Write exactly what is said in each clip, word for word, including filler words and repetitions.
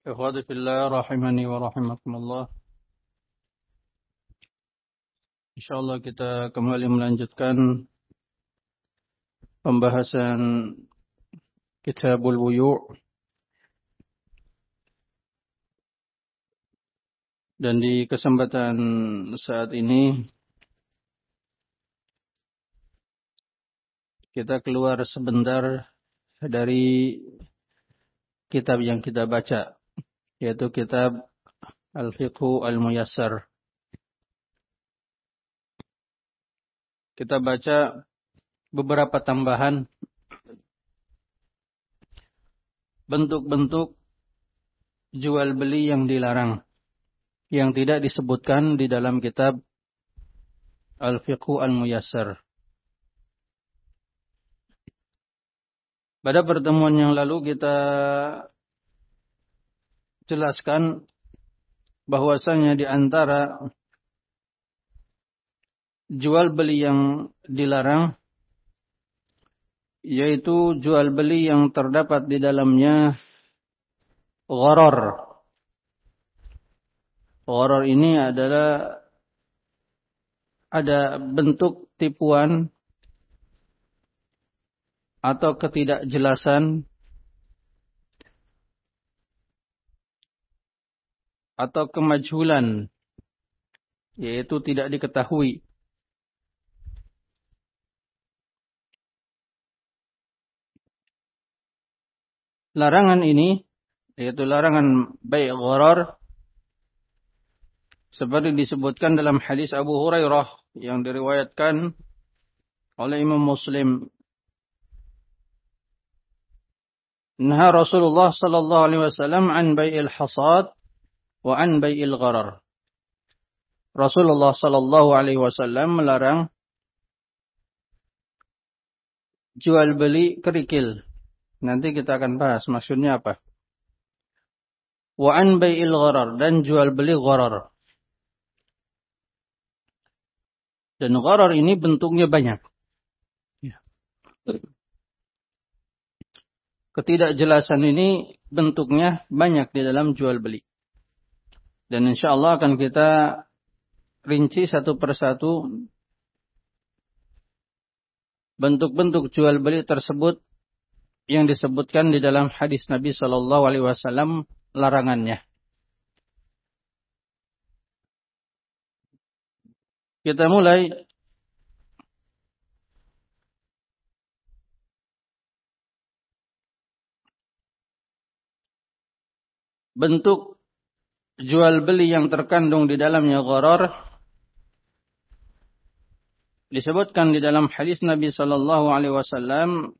Ikhwati fillah rahimani wa rahimakumullah. Insyaallah kita kembali melanjutkan pembahasan Kitabul Buyu'. Dan di kesempatan saat ini kita keluar sebentar dari kitab yang kita baca, yaitu kitab Al-Fiqhu Al-Muyassar. Kita baca beberapa tambahan bentuk-bentuk jual beli yang dilarang, yang tidak disebutkan di dalam kitab Al-Fiqhu Al-Muyassar. Pada pertemuan yang lalu kita jelaskan bahwasanya di antara jual beli yang dilarang yaitu jual beli yang terdapat di dalamnya gharar. Gharar ini adalah ada bentuk tipuan atau ketidakjelasan atau kemajhulan, yaitu tidak diketahui. Larangan ini, yaitu larangan bai' gharar, seperti disebutkan dalam hadis Abu Hurairah yang diriwayatkan oleh Imam Muslim. Naha Rasulullah sallallahu alaihi wasallam an bai'il hasad wa an bai'il gharar. Rasulullah sallallahu alaihi wasallam melarang jual beli kerikil. Nanti kita akan bahas maksudnya apa. Wa an bai'il gharar, dan jual beli gharar. Dan gharar ini bentuknya banyak. Ketidakjelasan ini bentuknya banyak di dalam jual beli. Dan insyaallah akan kita rinci satu persatu bentuk-bentuk jual beli tersebut yang disebutkan di dalam hadis Nabi sallallahu alaihi wasallam larangannya. Kita mulai bentuk jual beli yang terkandung di dalamnya gharar. Disebutkan di dalam hadis Nabi sallallahu alaihi wasallam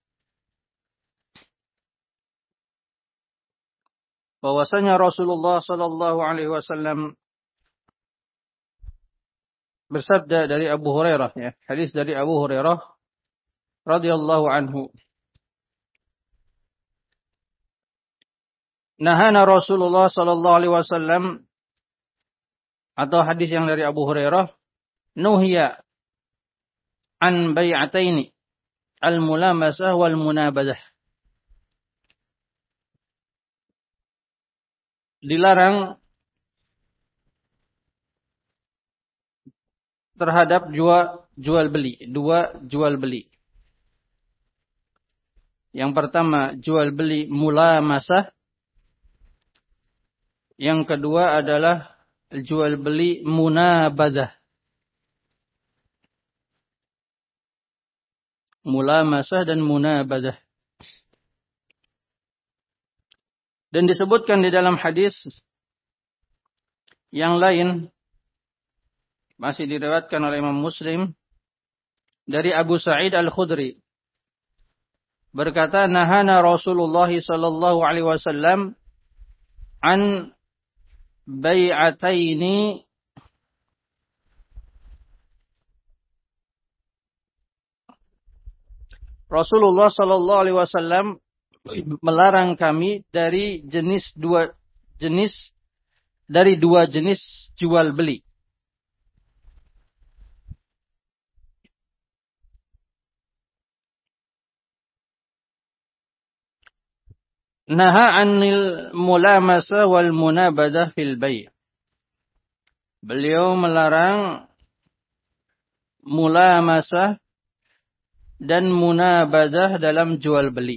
bahwasanya Rasulullah sallallahu alaihi wasallam bersabda dari Abu Hurairah, ya, hadis dari Abu Hurairah radhiyallahu anhu. Nahana Rasulullah sallallahu alaihi wasallam, atau hadis yang dari Abu Hurairah, nuhiya an bai'ataini al-mulamasah wal munabadah. Dilarang terhadap jual jual beli, dua jual beli. Yang pertama jual beli mulamasah, yang kedua adalah jual beli munabadah. Mulamasah dan munabadah. Dan disebutkan di dalam hadis yang lain, masih diriwayatkan oleh Imam Muslim dari Abu Sa'id Al-Khudri, berkata, nahana Rasulullah sallallahu alaihi wasallam an bai'ataini Rasulullah sallallahu alaihi wasallam melarang kami dari jenis dua jenis dari dua jenis jual beli. naha 'anil mulamasa wal munabadah fil bai'. Beliau melarang mulamasah dan munabadah dalam jual beli.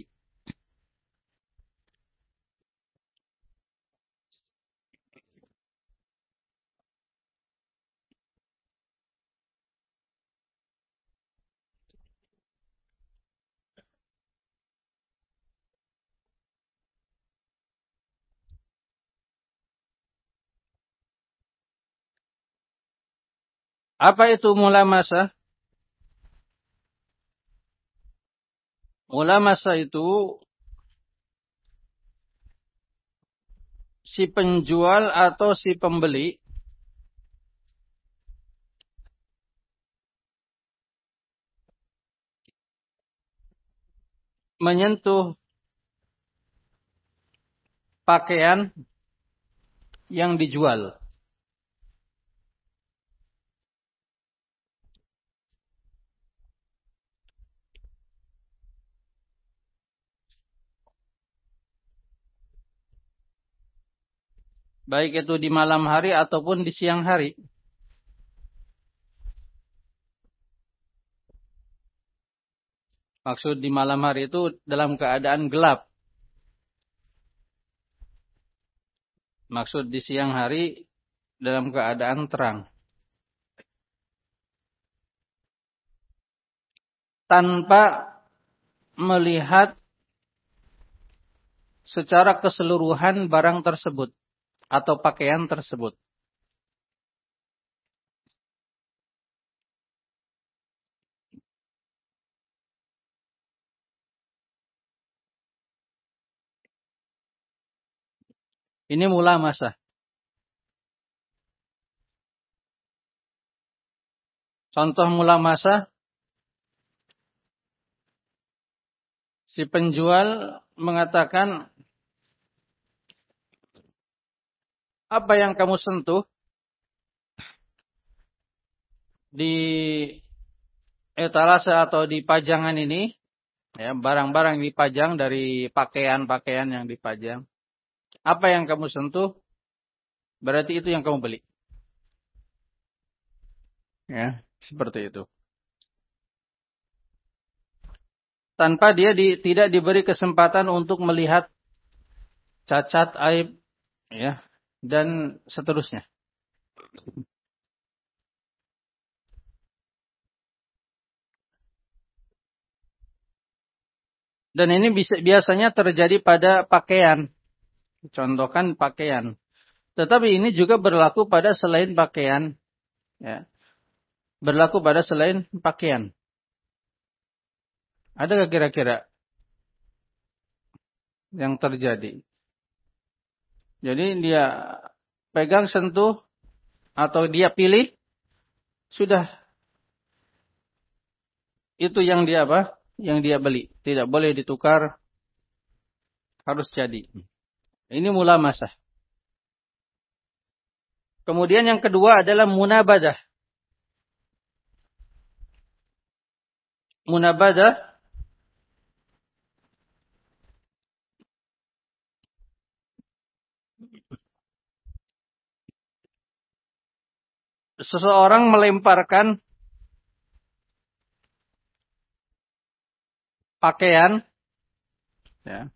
Apa itu mulamasah? Mulamasah itu si penjual atau si pembeli menyentuh pakaian yang dijual. Baik itu di malam hari ataupun di siang hari. Maksud di malam hari itu dalam keadaan gelap. Maksud di siang hari dalam keadaan terang. Tanpa melihat secara keseluruhan barang tersebut atau pakaian tersebut. Ini mulamasah. Contoh mulamasah, si penjual mengatakan, apa yang kamu sentuh di etalase atau di pajangan ini, ya, barang-barang dipajang dari pakaian-pakaian yang dipajang. Apa yang kamu sentuh, berarti itu yang kamu beli. Ya, seperti itu. Tanpa dia di, tidak diberi kesempatan untuk melihat cacat, aib, ya, dan seterusnya. Dan ini bisa, biasanya terjadi pada pakaian. Contohkan pakaian. Tetapi ini juga berlaku pada selain pakaian. Ya. Berlaku pada selain pakaian. Adakah kira-kira yang terjadi? Jadi dia pegang, sentuh, atau dia pilih, sudah itu yang dia apa? Yang dia beli. Tidak boleh ditukar, harus jadi. Ini mulamasah. Kemudian yang kedua adalah munabadah. Munabadah seseorang melemparkan pakaian, ya,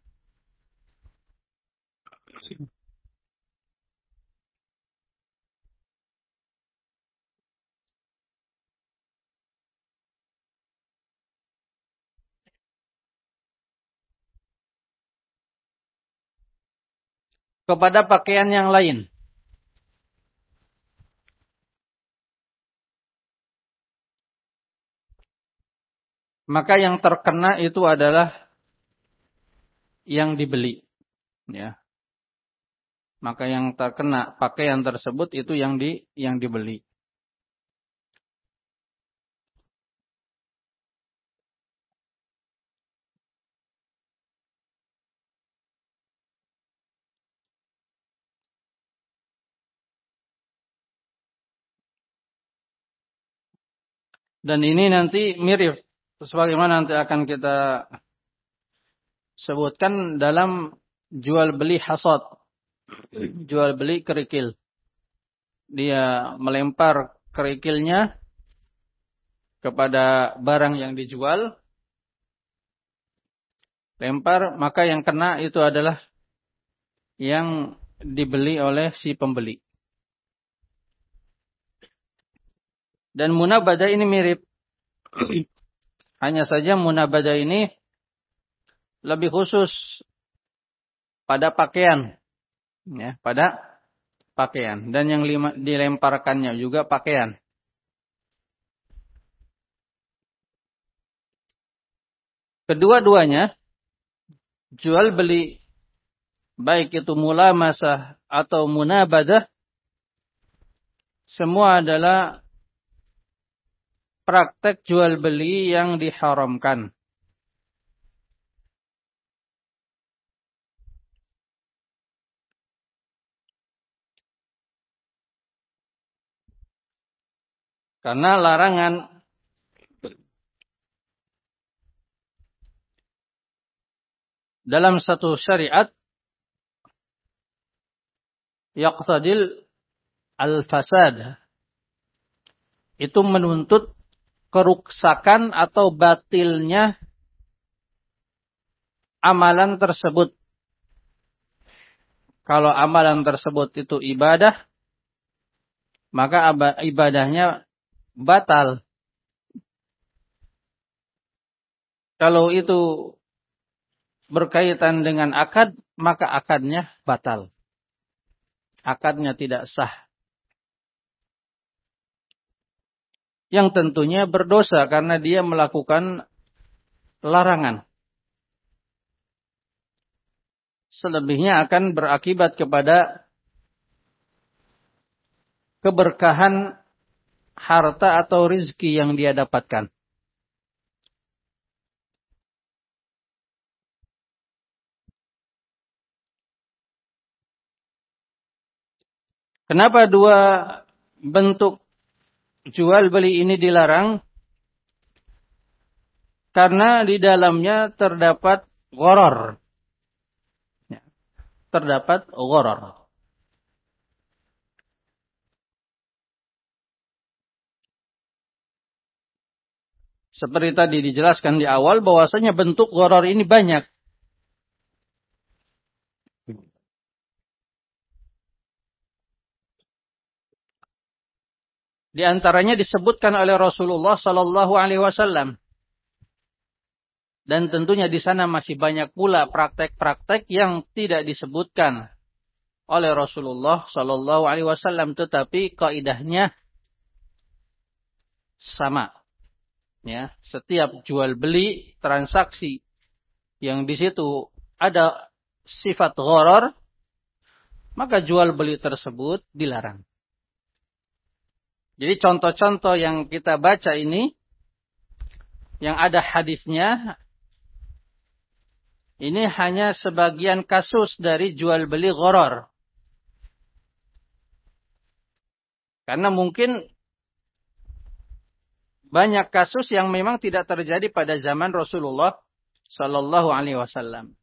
kepada pakaian yang lain. Maka yang terkena itu adalah yang dibeli. Ya. Maka yang terkena pakaian tersebut itu yang di yang dibeli. Dan ini nanti mirip sebagaimana nanti akan kita sebutkan dalam jual beli hasad, jual beli kerikil. Dia melempar kerikilnya kepada barang yang dijual, lempar, maka yang kena itu adalah yang dibeli oleh si pembeli. Dan munabadah ini mirip. Hanya saja munabadah ini lebih khusus pada pakaian, ya, pada pakaian. Dan yang lima, dilemparkannya juga pakaian. Kedua-duanya jual beli, baik itu mulamasah atau munabadah, semua adalah praktek jual beli yang diharamkan. Karena larangan dalam satu syariat yaqtadil al-fasad, itu menuntut keruksakan atau batilnya amalan tersebut. Kalau amalan tersebut itu ibadah, maka ibadahnya batal. Kalau itu berkaitan dengan akad, maka akadnya batal. Akadnya tidak sah. Yang tentunya berdosa karena dia melakukan larangan. Selebihnya akan berakibat kepada keberkahan harta atau rizki yang dia dapatkan. Kenapa dua bentuk jual beli ini dilarang? Karena di dalamnya terdapat gharar. Terdapat gharar. Seperti tadi dijelaskan di awal bahwasanya bentuk gharar ini banyak. Di antaranya disebutkan oleh Rasulullah sallallahu alaihi wasallam. Dan tentunya di sana masih banyak pula praktek-praktek yang tidak disebutkan oleh Rasulullah sallallahu alaihi wasallam, tetapi kaidahnya sama. Ya, setiap jual beli transaksi yang di situ ada sifat gharar, maka jual beli tersebut dilarang. Jadi contoh-contoh yang kita baca ini, yang ada hadisnya, ini hanya sebagian kasus dari jual beli gharar. Karena mungkin banyak kasus yang memang tidak terjadi pada zaman Rasulullah sallallahu alaihi wasallam.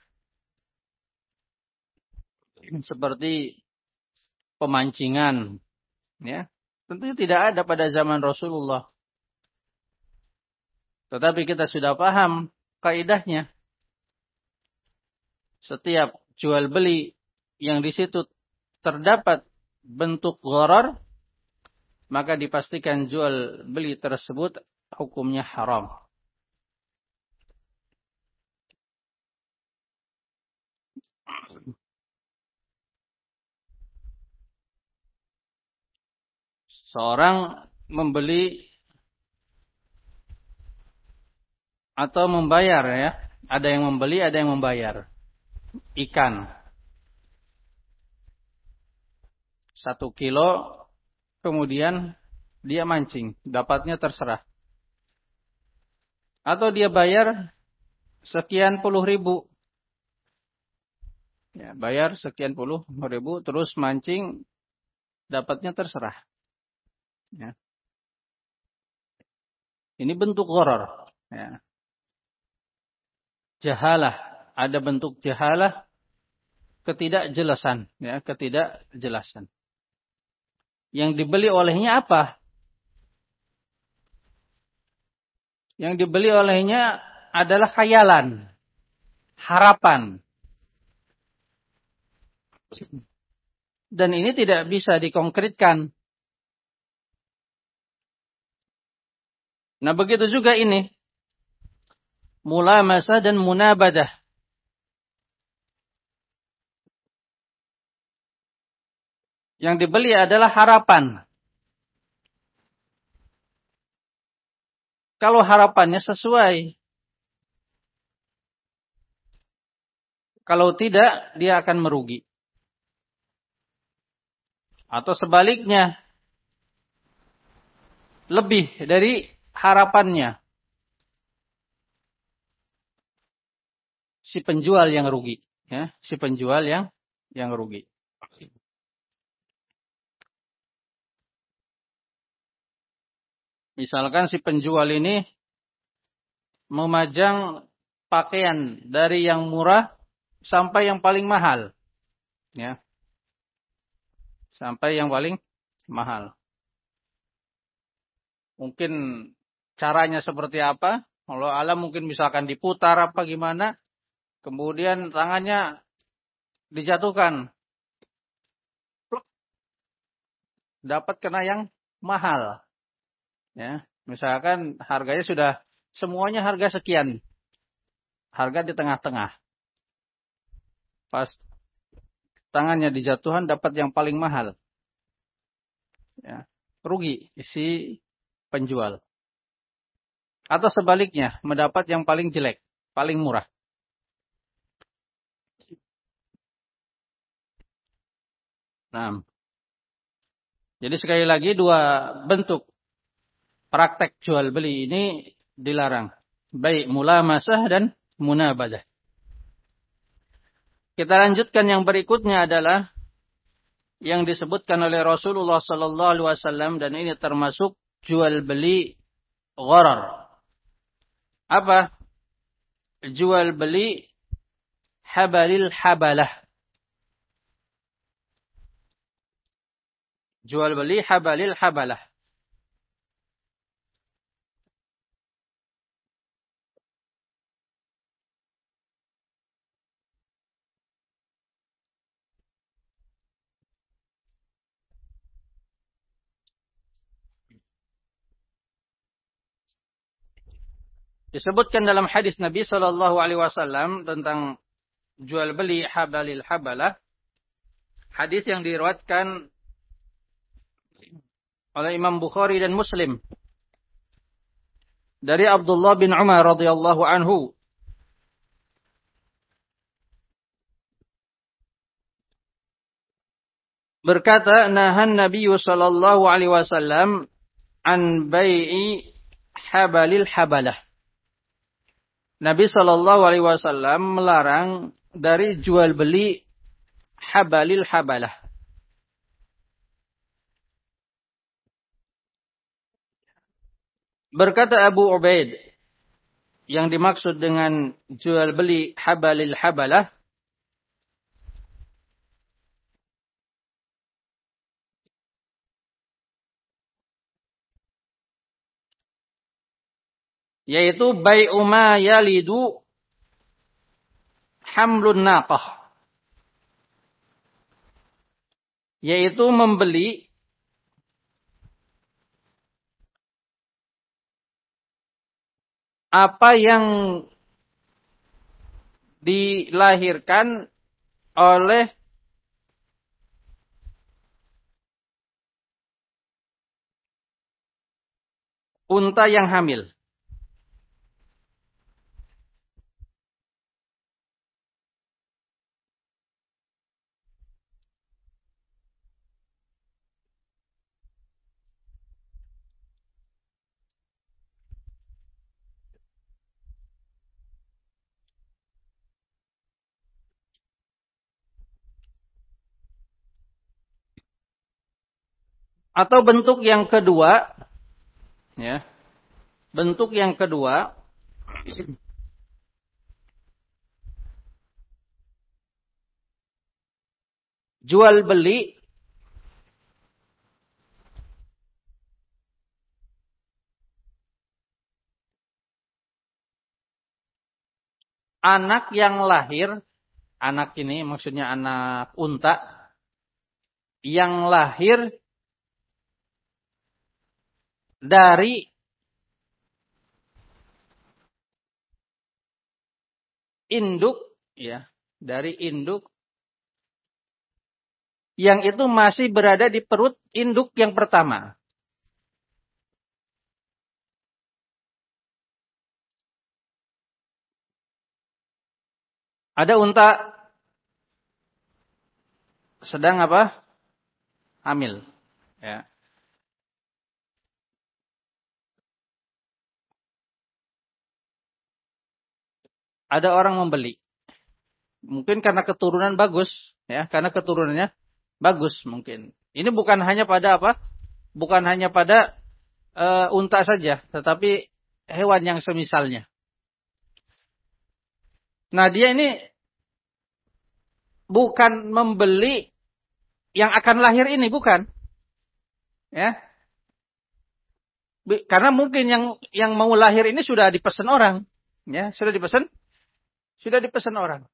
Seperti pemancingan, ya. Tentunya tidak ada pada zaman Rasulullah. Tetapi kita sudah paham kaidahnya. Setiap jual beli yang di situ terdapat bentuk gharar, maka dipastikan jual beli tersebut hukumnya haram. Seorang membeli atau membayar, ya. Ada yang membeli, ada yang membayar. Ikan. Satu kilo, kemudian dia mancing. Dapatnya terserah. Atau dia bayar sekian puluh ribu. Ya, bayar sekian puluh ribu, terus mancing, dapatnya terserah. Ya. Ini bentuk gharar. Ya. Jahalah. Ada bentuk jahalah ketidakjelasan, ya, ketidakjelasan. Yang dibeli olehnya apa? Yang dibeli olehnya adalah khayalan, harapan. Dan ini tidak bisa dikonkretkan. Nah, begitu juga ini. Mulamasah dan munabadah. Yang dibeli adalah harapan. Kalau harapannya sesuai. Kalau tidak, dia akan merugi. Atau sebaliknya. Lebih dari harapannya. Si penjual yang rugi. Ya, si penjual yang yang rugi. Misalkan si penjual ini memajang pakaian dari yang murah sampai yang paling mahal. Ya. Sampai yang paling mahal. Mungkin caranya seperti apa? Kalau alam mungkin misalkan diputar apa gimana. Kemudian tangannya dijatuhkan. Dapat kena yang mahal. Ya, misalkan harganya sudah semuanya harga sekian. Harga di tengah-tengah. Pas tangannya dijatuhan dapat yang paling mahal. Ya, rugi si penjual. Atau sebaliknya, mendapat yang paling jelek, paling murah. Nah, jadi sekali lagi dua bentuk praktek jual beli ini dilarang. Baik mulamasah dan munabadah. Kita lanjutkan yang berikutnya adalah yang disebutkan oleh Rasulullah sallallahu alaihi wasallam dan ini termasuk jual beli gharar. Apa? Jual beli habalil habalah. Jual beli habalil habalah. Disebutkan dalam hadis Nabi sallallahu alaihi wasallam tentang jual beli habalil habalah. Hadis yang diriwayatkan oleh Imam Bukhari dan Muslim dari Abdullah bin Umar radhiyallahu anhu. Berkata, nahan Nabi sallallahu alaihi wasallam an bai'i habalil habalah. Nabi sallallahu alaihi wasallam melarang dari jual beli habalil habalah. Berkata Abu Ubaid, yang dimaksud dengan jual beli habalil habalah yaitu bai'u ma yalidu hamlun naqah, yaitu membeli apa yang dilahirkan oleh unta yang hamil. Atau bentuk yang kedua, ya, bentuk yang kedua, jual beli anak yang lahir, anak ini maksudnya anak unta yang lahir dari induk, ya, dari induk yang itu masih berada di perut induk yang pertama. Ada unta sedang apa? Hamil. Ya. Ada orang membeli. Mungkin karena keturunan bagus, ya, karena keturunannya bagus mungkin. Ini bukan hanya pada apa? Bukan hanya pada uh, unta saja, tetapi hewan yang semisalnya. Nah, dia ini bukan membeli yang akan lahir ini, bukan. Ya. Karena mungkin yang yang mau lahir ini sudah dipesan orang. Ya, sudah dipesan, sudah dipesan orang.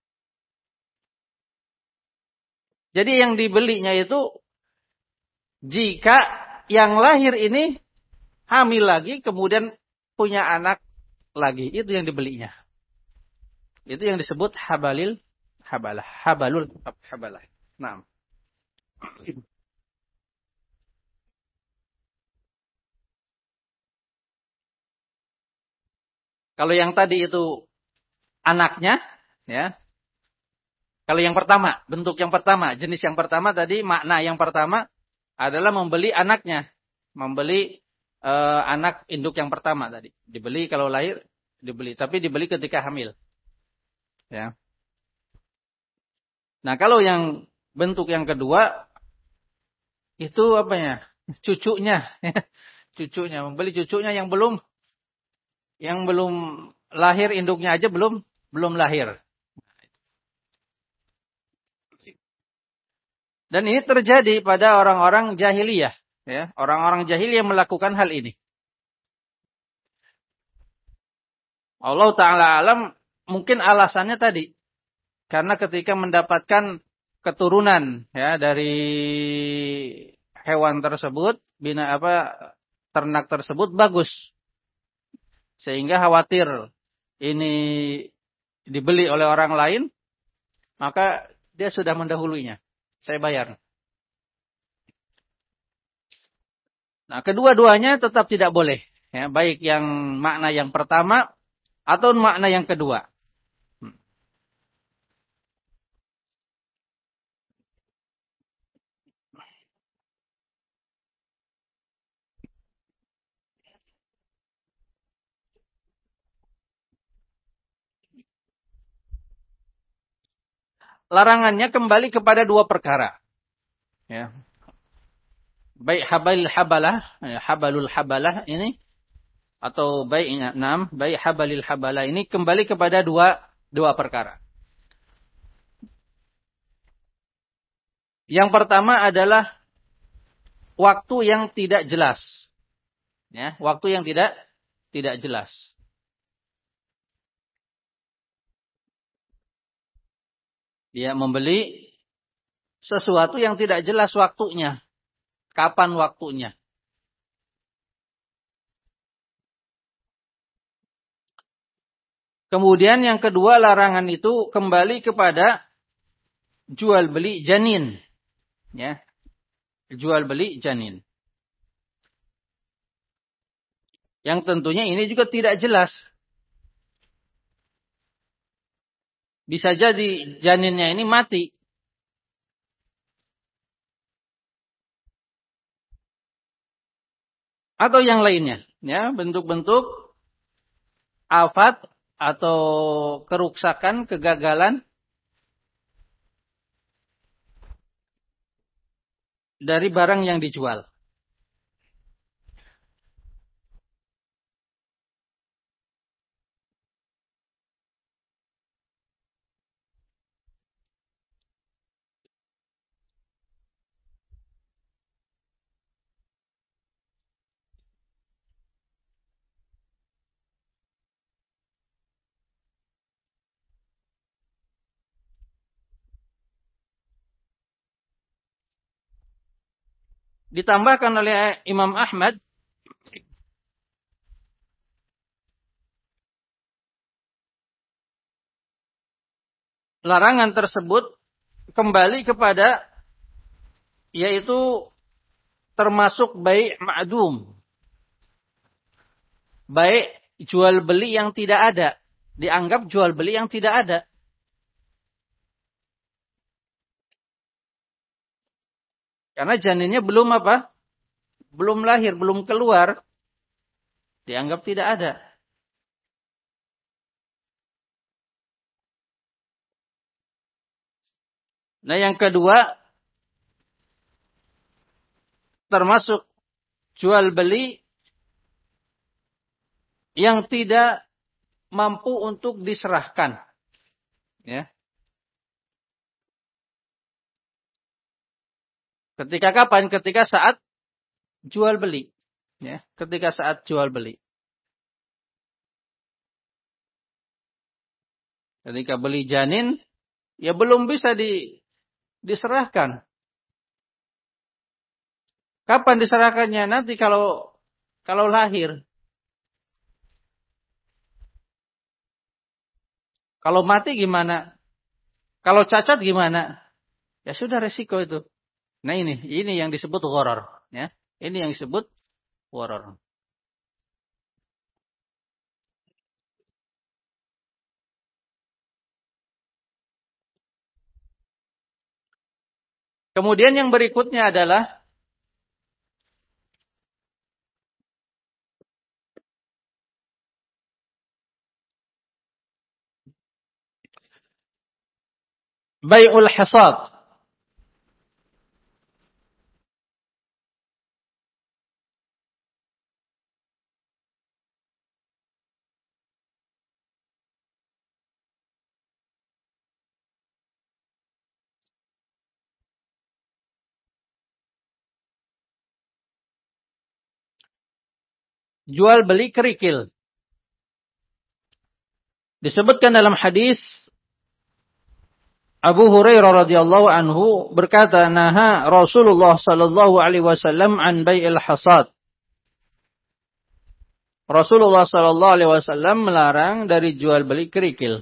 Jadi yang dibelinya itu jika yang lahir ini hamil lagi kemudian punya anak lagi, itu yang dibelinya. Itu yang disebut habalil habalah, habalul habalah. Nah. Kalau yang tadi itu anaknya, ya. Kalau yang pertama, bentuk yang pertama, jenis yang pertama tadi, makna yang pertama adalah membeli anaknya. Membeli uh, anak induk yang pertama tadi. Dibeli kalau lahir, dibeli. Tapi dibeli ketika hamil. Ya. Nah, kalau yang bentuk yang kedua, itu apa ya? Cucunya. Cucunya. Membeli cucunya yang belum, yang belum lahir, induknya aja belum, belum lahir. Dan ini terjadi pada orang-orang jahiliyah. Ya, orang-orang jahiliyah melakukan hal ini. Allah Ta'ala alam, mungkin alasannya tadi. Karena ketika mendapatkan keturunan ya dari hewan tersebut, bina apa ternak tersebut bagus. Sehingga khawatir ini dibeli oleh orang lain, maka dia sudah mendahulunya. Saya bayar. Nah, kedua-duanya tetap tidak boleh. Ya, baik yang makna yang pertama atau makna yang kedua. Larangannya kembali kepada dua perkara. Ya. Baik habalil habalah, ya, habalul habalah ini, atau baik enam, baik habalil habalah ini kembali kepada dua dua perkara. Yang pertama adalah waktu yang tidak jelas. Ya, waktu yang tidak tidak jelas. Dia membeli sesuatu yang tidak jelas waktunya. Kapan waktunya? Kemudian yang kedua, larangan itu kembali kepada jual beli janin. Ya, jual beli janin. Yang tentunya ini juga tidak jelas. Bisa jadi janinnya ini mati. Atau yang lainnya. Ya, bentuk-bentuk afat atau keruksakan, kegagalan dari barang yang dijual. Ditambahkan oleh Imam Ahmad larangan tersebut kembali kepada yaitu termasuk bai' ma'dum. Baik jual beli yang tidak ada. Dianggap jual beli yang tidak ada. Karena janinnya belum apa? Belum lahir, belum keluar. Dianggap tidak ada. Nah yang kedua, termasuk jual beli yang tidak mampu untuk diserahkan. Ya. Ketika kapan? Ketika saat jual beli. Ya. Ketika saat jual beli. Ketika beli janin, ya belum bisa di, diserahkan. Kapan diserahkannya? Nanti kalau kalau lahir. Kalau mati gimana? Kalau cacat gimana? Ya sudah resiko itu. Nah ini, ini yang disebut gharar. Ya. Ini yang disebut gharar. Kemudian yang berikutnya adalah bai'ul hasad. Jual beli kerikil. Disebutkan dalam hadis Abu Hurairah radhiyallahu anhu berkata, "Naha Rasulullah sallallahu alaihi wasallam an bai'il hasad." Rasulullah sallallahu alaihi wasallam melarang dari jual beli kerikil.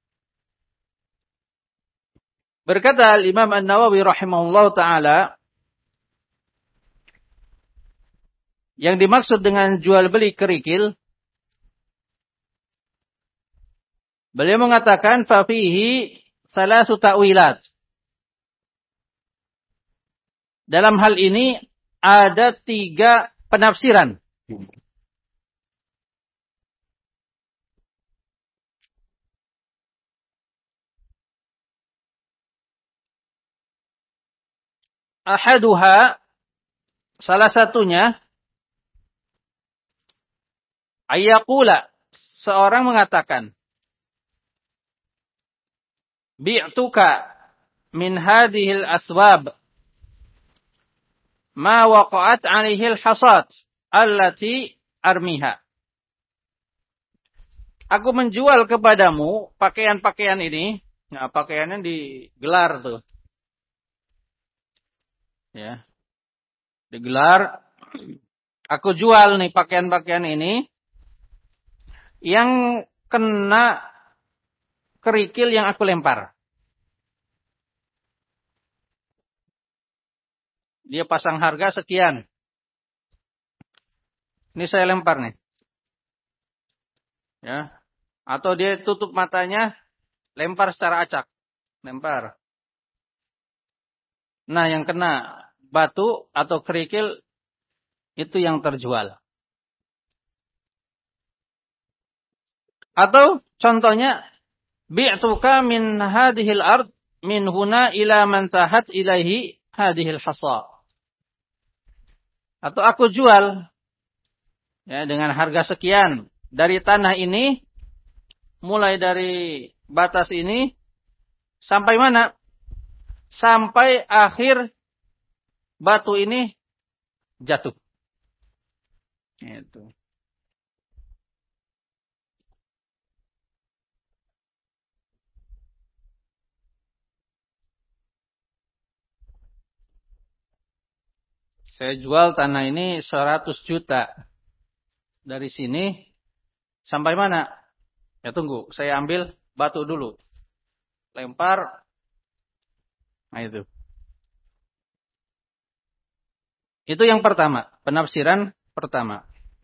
Berkata Imam An-Nawawi rahimahullah taala, yang dimaksud dengan jual beli kerikil, beliau mengatakan fa fihi salasu ta'wilat. Dalam hal ini ada tiga penafsiran. Ahaduha, salah satunya, ayyaqula, seorang mengatakan, bi'tuka min hadhil aswab ma waqa'at 'alaihi al-hasad allati armiha. Aku menjual kepadamu pakaian-pakaian ini. Nah, pakaiannya digelar tuh. Ya. Digelar. Aku jual nih pakaian-pakaian ini yang kena kerikil yang aku lempar. Dia pasang harga sekian. Ini saya lempar nih. Ya. Atau dia tutup matanya, lempar secara acak. Lempar. Nah, yang kena batu atau kerikil itu yang terjual. Atau contohnya, bi'tuka min hadhil ard min huna ila man tahat ilaihi hadhil hasa. Atau aku jual ya dengan harga sekian dari tanah ini, mulai dari batas ini sampai mana? Sampai akhir batu ini jatuh. Itu. Saya jual tanah ini seratus juta. Dari sini sampai mana? Ya tunggu, saya ambil batu dulu. Lempar. Nah itu. Itu yang pertama, penafsiran pertama.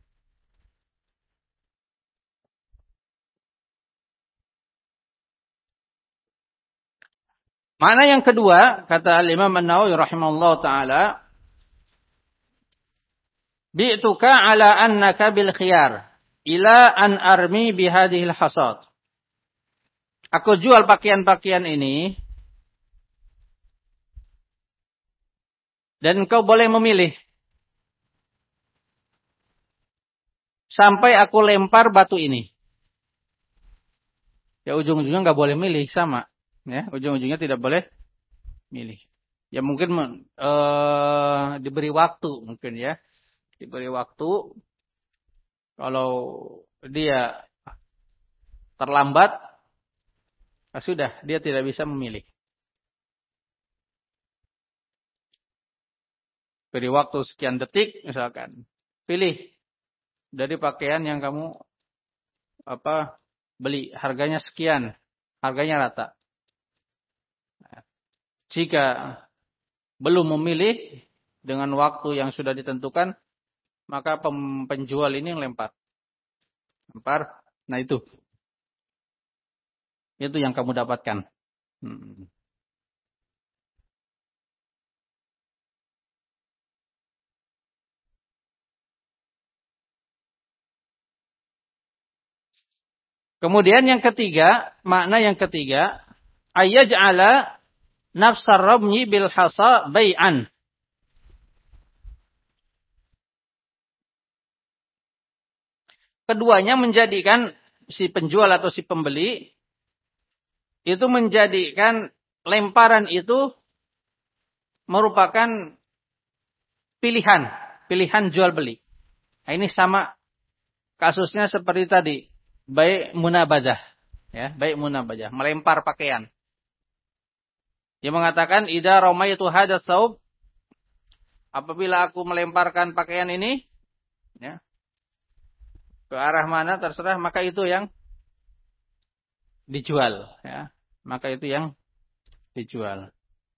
Makna yang kedua, kata Al-Imam An-Nawawi rahimahullah ta'ala, bi'tuka ala annaka bil khiyar, ila an armi bihadihil hasad. Aku jual pakaian-pakaian ini, dan engkau boleh memilih. Sampai aku lempar batu ini. Ya ujung-ujungnya nggak boleh milih, sama. Ya, ujung-ujungnya tidak boleh milih. Ya mungkin uh, diberi waktu mungkin ya. Diberi waktu. Kalau dia terlambat, nah sudah, dia tidak bisa memilih. Beri waktu sekian detik misalkan. Pilih dari pakaian yang kamu apa beli, harganya sekian, harganya rata. Jika belum memilih dengan waktu yang sudah ditentukan, maka penjual ini lempar. Lempar, nah itu. Itu yang kamu dapatkan. Hmm. Kemudian yang ketiga, makna yang ketiga, ayyaj'ala nafsar ramyi bil hasa bai'an. Keduanya menjadikan si penjual atau si pembeli itu menjadikan lemparan itu merupakan pilihan, pilihan jual beli. Nah, ini sama kasusnya seperti tadi, baik munabadah, ya, baik munabadah, melempar pakaian. Dia mengatakan idza ramaitu hadha saub, apabila aku melemparkan pakaian ini, ya, ke arah mana terserah, maka itu yang dijual, ya. Maka itu yang dijual.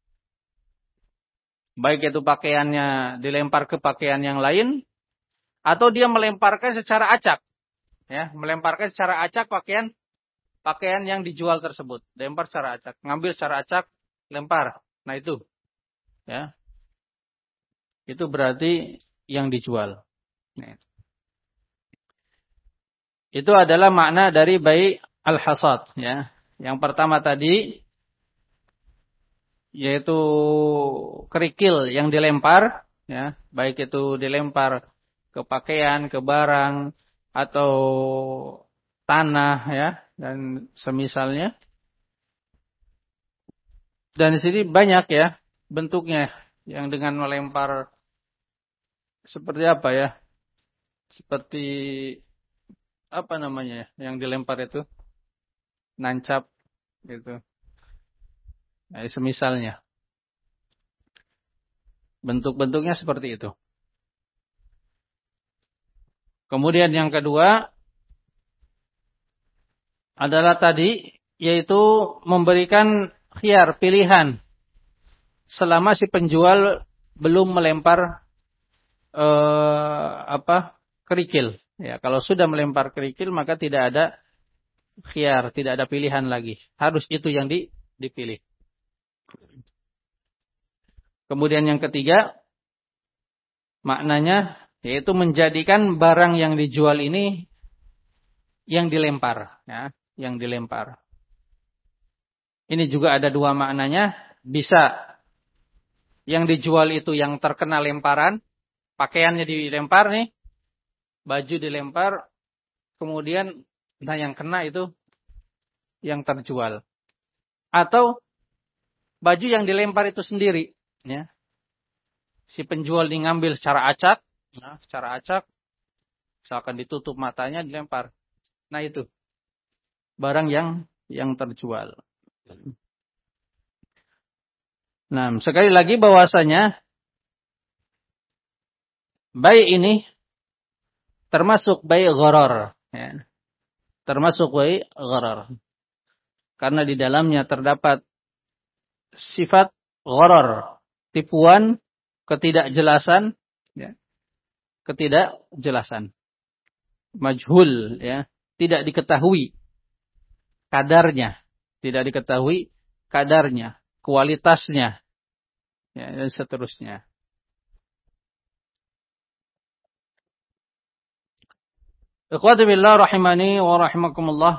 Baik itu pakaiannya dilempar ke pakaian yang lain, atau dia melemparkan secara acak, ya, melemparkan secara acak pakaian pakaian yang dijual tersebut, lempar secara acak, ngambil secara acak, lempar. Nah itu, ya, itu berarti yang dijual. Nah, itu adalah makna dari bai' al-hasad, ya. Yang pertama tadi yaitu kerikil yang dilempar, ya, baik itu dilempar ke pakaian, ke barang atau tanah, ya, dan semisalnya. Dan di sini banyak ya bentuknya yang dengan melempar seperti apa ya? Seperti apa namanya yang dilempar itu? Nancap gitu. Nah, semisalnya. Bentuk-bentuknya seperti itu. Kemudian yang kedua adalah tadi yaitu memberikan khiyar, pilihan selama si penjual belum melempar eh, apa kerikil. Ya, kalau sudah melempar kerikil maka tidak ada khiyar, tidak ada pilihan lagi. Harus itu yang di, dipilih. Kemudian yang ketiga, maknanya yaitu menjadikan barang yang dijual ini yang dilempar, ya, yang dilempar. Ini juga ada dua maknanya. Bisa yang dijual itu yang terkena lemparan, pakaiannya dilempar nih, baju dilempar, kemudian nah yang kena itu yang terjual. Atau baju yang dilempar itu sendiri, ya. Si penjual ini ngambil secara acak, nah, secara acak, misalkan ditutup matanya dilempar. Nah itu barang yang yang terjual. Nah, sekali lagi bahwasanya Bai ini termasuk bai gharar, ya. Termasuk bai gharar. Karena di dalamnya terdapat sifat gharar, tipuan, ketidakjelasan, ya. Ketidakjelasan. Majhul, ya. Tidak diketahui kadarnya, tidak diketahui kadarnya, kualitasnya, ya, dan seterusnya. Ikhwati billah rahimani wa rahimakumullah.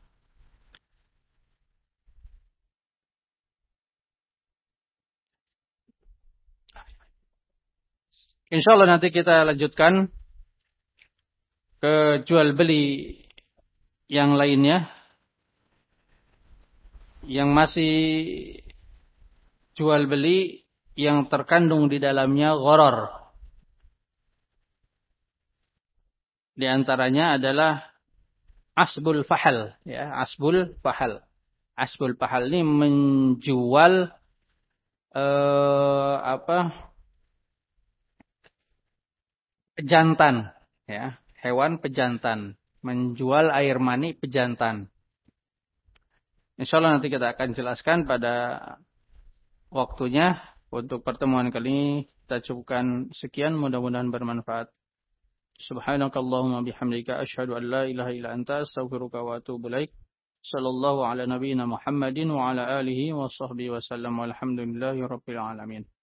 Insyaallah nanti kita lanjutkan ke jual beli yang lainnya, yang masih jual beli yang terkandung di dalamnya gharar. Di antaranya adalah asbul fahal, ya, asbul fahal. Asbul fahal ini menjual eh, apa? Pejantan, ya, hewan pejantan, menjual air mani pejantan. Insyaallah nanti kita akan jelaskan pada waktunya. Untuk pertemuan kali ini kita cukupkan sekian, mudah-mudahan bermanfaat. Subhanakallahumma bihamdika asyhadu an la ilaha illa anta astaghfiruka wa atubu ilaik. Sallallahu ala nabiyyina Muhammadin wa ala alihi wa sahbihi wa sallam walhamdulillahi rabbil alamin.